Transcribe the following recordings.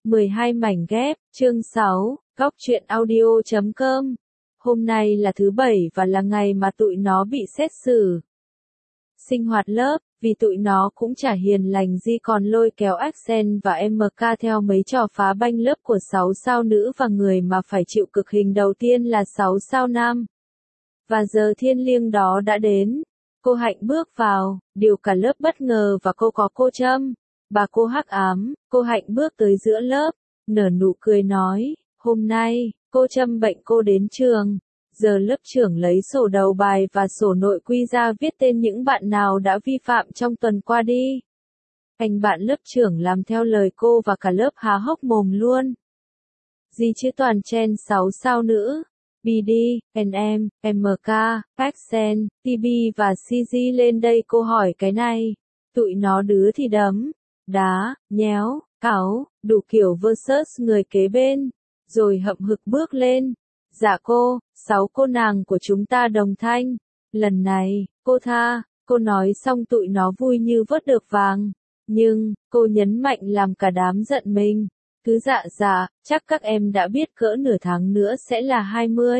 12 mảnh ghép, chương 6, góc truyện audio.com. Hôm nay là thứ Bảy và là ngày mà tụi nó bị xét xử. Sinh hoạt lớp, vì tụi nó cũng chả hiền lành gì còn lôi kéo Axel và MK theo mấy trò phá banh lớp của 6 sao nữ và người mà phải chịu cực hình đầu tiên là 6 sao nam. Và giờ thiêng liêng đó đã đến. Cô Hạnh bước vào, điều cả lớp bất ngờ và cô có cô Trâm. Bà cô hắc ám, cô Hạnh bước tới giữa lớp, nở nụ cười nói, hôm nay, cô Trâm bệnh cô đến trường. Giờ lớp trưởng lấy sổ đầu bài và sổ nội quy ra viết tên những bạn nào đã vi phạm trong tuần qua đi. Anh bạn lớp trưởng làm theo lời cô và cả lớp há hốc mồm luôn. Gì chứ toàn chen 6 sao nữ. BD, NM, MK, Axel, TB và CG lên đây cô hỏi cái này. Tụi nó đứa thì đấm, đá, nhéo, cáu, đủ kiểu versus người kế bên. Rồi hậm hực bước lên. Dạ cô, 6 cô nàng của chúng ta đồng thanh. Lần này, cô tha, cô nói xong tụi nó vui như vớt được vàng. Nhưng, cô nhấn mạnh làm cả đám giận mình. Cứ dạ, chắc các em đã biết cỡ nửa tháng nữa sẽ là 20.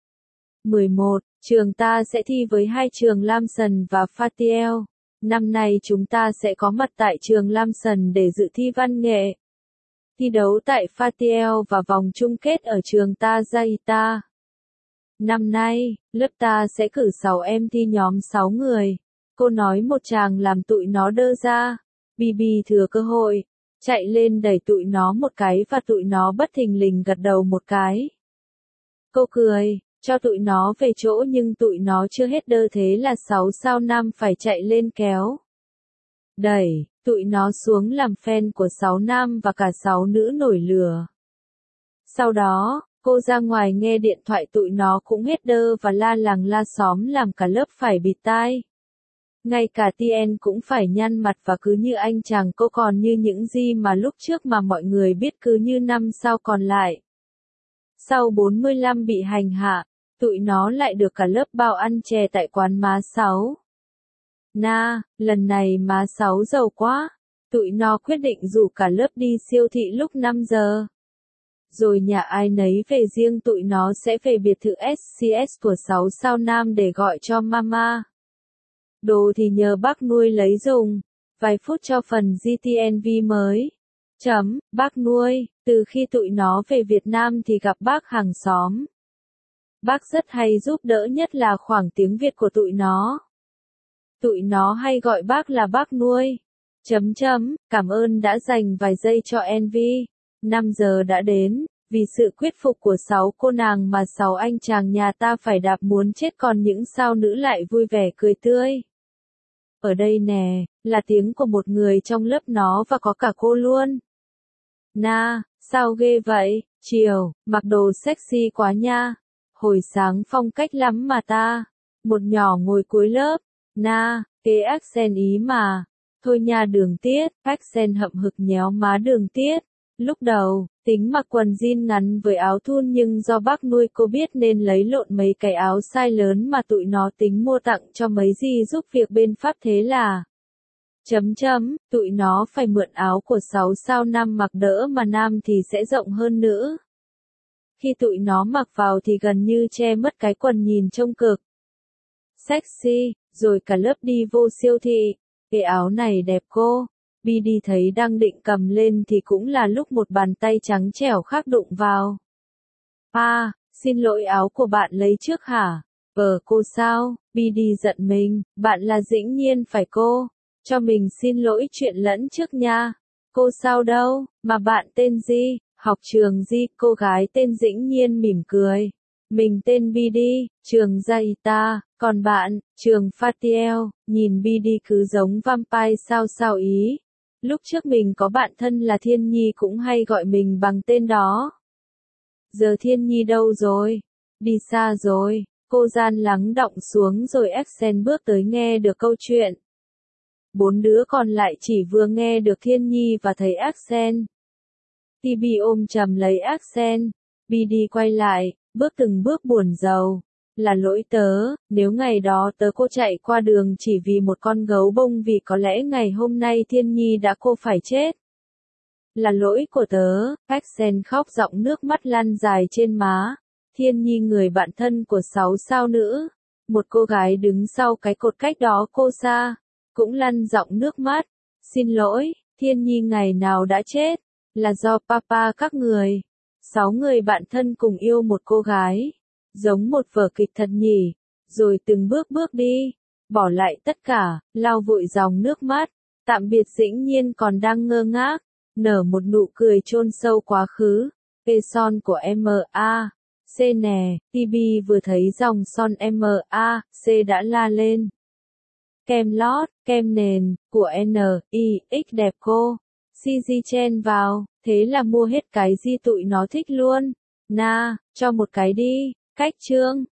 11. Trường ta sẽ thi với hai trường Lamson và Fatiel. Năm nay chúng ta sẽ có mặt tại trường Lamson để dự thi văn nghệ. Thi đấu tại Fatiel và vòng chung kết ở trường ta Zaita. Năm nay, lớp ta sẽ cử 6 em thi nhóm 6 người. Cô nói một chàng làm tụi nó đơ ra. Bibi thừa cơ hội. Chạy lên đẩy tụi nó một cái và tụi nó bất thình lình gật đầu một cái. Cô cười, cho tụi nó về chỗ nhưng tụi nó chưa hết đơ thế là 6 sao nam phải chạy lên kéo. Đẩy, tụi nó xuống làm fan của 6 nam và cả 6 nữ nổi lửa. Sau đó, cô ra ngoài nghe điện thoại tụi nó cũng hết đơ và la làng la xóm làm cả lớp phải bịt tai. Ngay cả Tien cũng phải nhăn mặt và cứ như anh chàng cô còn như những gì mà lúc trước mà mọi người biết cứ như 5 sao còn lại. Sau 45 bị hành hạ, tụi nó lại được cả lớp bao ăn chè tại quán má 6. Lần này má 6 giàu quá. Tụi nó quyết định rủ cả lớp đi siêu thị lúc 5 giờ. Rồi nhà ai nấy về riêng tụi nó sẽ về biệt thự SCS của 6 sao nam để gọi cho mama. Đồ thì nhờ bác nuôi lấy dùng. Vài phút cho phần GTNV mới. Bác nuôi, từ khi tụi nó về Việt Nam thì gặp bác hàng xóm. Bác rất hay giúp đỡ nhất là khoảng tiếng Việt của tụi nó. Tụi nó hay gọi bác là bác nuôi. Cảm ơn đã dành vài giây cho Envy. 5 giờ đã đến, vì sự quyết phục của 6 cô nàng mà 6 anh chàng nhà ta phải đạp muốn chết còn những sao nữ lại vui vẻ cười tươi. Ở đây nè, là tiếng của một người trong lớp nó và có cả cô luôn. Sao ghê vậy, chiều, mặc đồ sexy quá nha. Hồi sáng phong cách lắm mà ta. Một nhỏ ngồi cuối lớp. Kế Axel ý mà. Thôi nha Đường Tiết, Axel hậm hực nhéo má Đường Tiết. Lúc đầu, tính mặc quần jean ngắn với áo thun nhưng do bác nuôi cô biết nên lấy lộn mấy cái áo size lớn mà tụi nó tính mua tặng cho mấy dì giúp việc bên Pháp thế là. Tụi nó phải mượn áo của 6 sao nam mặc đỡ mà nam thì sẽ rộng hơn nữa. Khi tụi nó mặc vào thì gần như che mất cái quần nhìn trông cực sexy, rồi cả lớp đi vô siêu thị. Cái áo này đẹp cô. BD thấy đang định cầm lên thì cũng là lúc một bàn tay trắng trẻo khác đụng vào. Xin lỗi áo của bạn lấy trước hả? Cô sao? BD giận mình, bạn là dĩ nhiên phải cô. Cho mình xin lỗi chuyện lẫn trước nha. Cô sao đâu, mà bạn tên gì? Học trường gì? Cô gái tên dĩ nhiên mỉm cười. Mình tên BD, trường Zaita, còn bạn, trường Fatiel, nhìn BD cứ giống vampire sao ý. Lúc trước mình có bạn thân là Thiên Nhi cũng hay gọi mình bằng tên đó. Giờ Thiên Nhi đâu rồi? Đi xa rồi. Cô gian lắng đọng xuống rồi Axel bước tới nghe được câu chuyện. 4 đứa còn lại chỉ vừa nghe được Thiên Nhi và thấy Axel. TB ôm chầm lấy Axel. BD quay lại, bước từng bước buồn rầu. Là lỗi tớ, nếu ngày đó tớ cô chạy qua đường chỉ vì một con gấu bông vì có lẽ ngày hôm nay Thiên Nhi đã cô phải chết. Là lỗi của tớ, Paxen khóc giọng nước mắt lăn dài trên má. Thiên Nhi người bạn thân của 6 sao nữ. Một cô gái đứng sau cái cột cách đó cô xa. Cũng lăn giọng nước mắt. Xin lỗi, Thiên Nhi ngày nào đã chết. Là do papa các người. 6 người bạn thân cùng yêu một cô gái. Giống một vở kịch thật nhỉ. Rồi từng bước bước đi. Bỏ lại tất cả, lau vội dòng nước mắt. Tạm biệt Dĩnh Nhiên còn đang ngơ ngác. Nở một nụ cười chôn sâu quá khứ. Son của M.A. C nè, TB vừa thấy dòng son M.A. C đã la lên. Kem lót, kem nền, của N.I.X đẹp cô. CG chen vào, thế là mua hết cái gì tụi nó thích luôn. Na, cho một cái đi, cách chương.